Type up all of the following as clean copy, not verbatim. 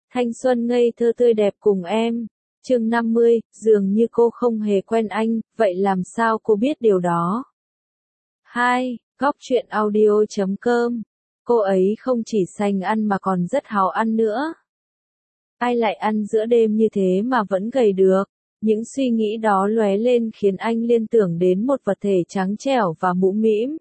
Thanh xuân ngây thơ tươi đẹp cùng em. Chương 50, dường như cô không hề quen anh, vậy làm sao cô biết điều đó? 2. Góc truyện audio.com. Cô ấy không chỉ sành ăn mà còn rất háo ăn nữa. Ai lại ăn giữa đêm như thế mà vẫn gầy được? Những suy nghĩ đó lóe lên khiến anh liên tưởng đến một vật thể trắng trẻo và mũm mĩm.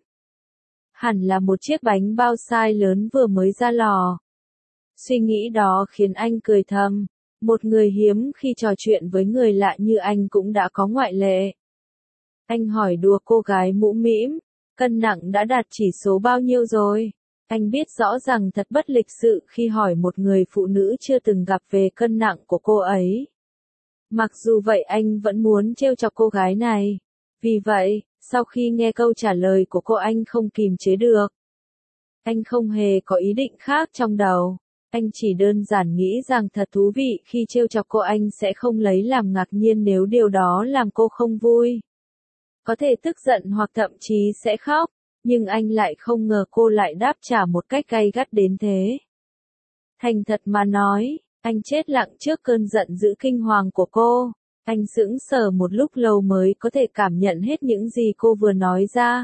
Hẳn là một chiếc bánh bao sai lớn vừa mới ra lò. Suy nghĩ đó khiến anh cười thầm. Một người hiếm khi trò chuyện với người lạ như anh cũng đã có ngoại lệ. Anh hỏi đùa cô gái mũm mĩm, cân nặng đã đạt chỉ số bao nhiêu rồi? Anh biết rõ rằng thật bất lịch sự khi hỏi một người phụ nữ chưa từng gặp về cân nặng của cô ấy. Mặc dù vậy anh vẫn muốn trêu chọc cô gái này. Vì vậy, sau khi nghe câu trả lời của cô anh không kìm chế được. Anh không hề có ý định khác trong đầu. Anh chỉ đơn giản nghĩ rằng thật thú vị khi trêu chọc cô anh sẽ không lấy làm ngạc nhiên nếu điều đó làm cô không vui. Có thể tức giận hoặc thậm chí sẽ khóc, nhưng anh lại không ngờ cô lại đáp trả một cách gay gắt đến thế. Thành thật mà nói, anh chết lặng trước cơn giận dữ kinh hoàng của cô. Anh sững sờ một lúc lâu mới có thể cảm nhận hết những gì cô vừa nói ra.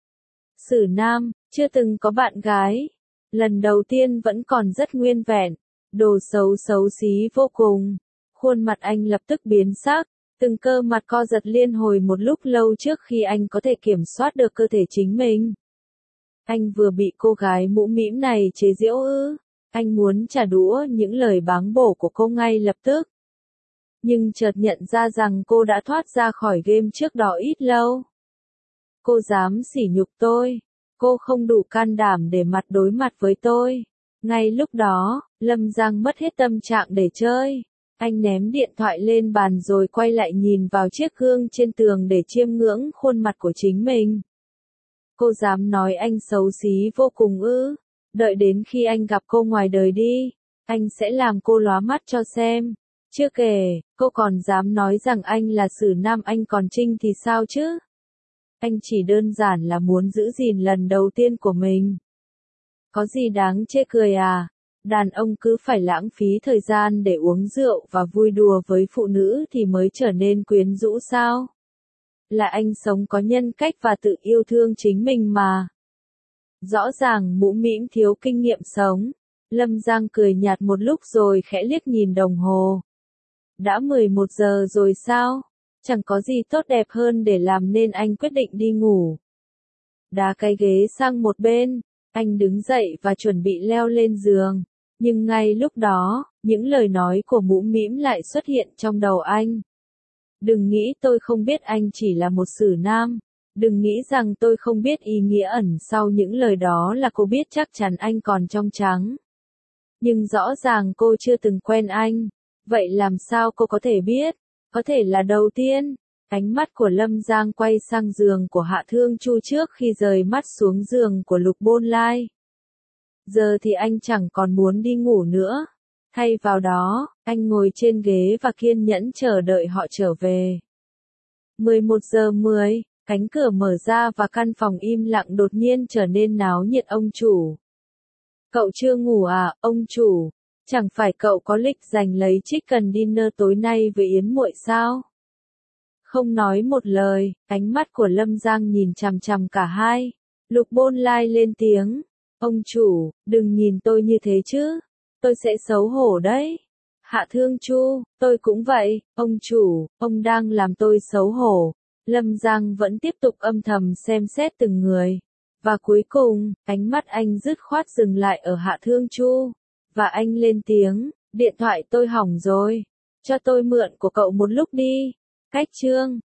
Sử nam, chưa từng có bạn gái. Lần đầu tiên vẫn còn rất nguyên vẹn. Đồ xấu xấu xí vô cùng. Khuôn mặt anh lập tức biến sắc. Từng cơ mặt co giật liên hồi một lúc lâu trước khi anh có thể kiểm soát được cơ thể chính mình. Anh vừa bị cô gái mũm mĩm này chế giễu ư. Anh muốn trả đũa những lời báng bổ của cô ngay lập tức. Nhưng chợt nhận ra rằng cô đã thoát ra khỏi game trước đó ít lâu. Cô dám sỉ nhục tôi. Cô không đủ can đảm để đối mặt với tôi. Ngay lúc đó, Lâm Giang mất hết tâm trạng để chơi. Anh ném điện thoại lên bàn rồi quay lại nhìn vào chiếc gương trên tường để chiêm ngưỡng khuôn mặt của chính mình. Cô dám nói anh xấu xí vô cùng ư? Đợi đến khi anh gặp cô ngoài đời đi, anh sẽ làm cô lóa mắt cho xem. Chưa kể, cô còn dám nói rằng anh là Sử nam anh còn Trinh thì sao chứ? Anh chỉ đơn giản là muốn giữ gìn lần đầu tiên của mình. Có gì đáng chê cười à? Đàn ông cứ phải lãng phí thời gian để uống rượu và vui đùa với phụ nữ thì mới trở nên quyến rũ sao? Là anh sống có nhân cách và tự yêu thương chính mình mà. Rõ ràng mũm mĩm thiếu kinh nghiệm sống. Lâm Giang cười nhạt một lúc rồi khẽ liếc nhìn đồng hồ. Đã 11 giờ rồi sao? Chẳng có gì tốt đẹp hơn để làm nên anh quyết định đi ngủ. Đá cái ghế sang một bên, anh đứng dậy và chuẩn bị leo lên giường. Nhưng ngay lúc đó, những lời nói của mũm mĩm lại xuất hiện trong đầu anh. Đừng nghĩ tôi không biết anh chỉ là một Sử nam. Đừng nghĩ rằng tôi không biết ý nghĩa ẩn sau những lời đó là cô biết chắc chắn anh còn trong trắng. Nhưng rõ ràng cô chưa từng quen anh. Vậy làm sao cô có thể biết? Có thể là đầu tiên. Ánh mắt của Lâm Giang quay sang giường của Hạ Thương Chu trước khi rời mắt xuống giường của Lục Bôn Lai. Giờ thì anh chẳng còn muốn đi ngủ nữa. Thay vào đó, anh ngồi trên ghế và kiên nhẫn chờ đợi họ trở về. 11 giờ 10, cánh cửa mở ra và căn phòng im lặng đột nhiên trở nên náo nhiệt. Ông chủ. Cậu chưa ngủ à, ông chủ? Chẳng phải cậu có lịch dành lấy chicken dinner tối nay với Yến muội sao? Không nói một lời, ánh mắt của Lâm Giang nhìn chằm chằm cả hai. Lục Bôn Lai lên tiếng. Ông chủ, đừng nhìn tôi như thế chứ. Tôi sẽ xấu hổ đấy. Hạ Thương Chu, tôi cũng vậy, ông chủ, ông đang làm tôi xấu hổ. Lâm Giang vẫn tiếp tục âm thầm xem xét từng người. Và cuối cùng, ánh mắt anh dứt khoát dừng lại ở Hạ Thương Chu. Và anh lên tiếng, điện thoại tôi hỏng rồi. Cho tôi mượn của cậu một lúc đi. Cách chương.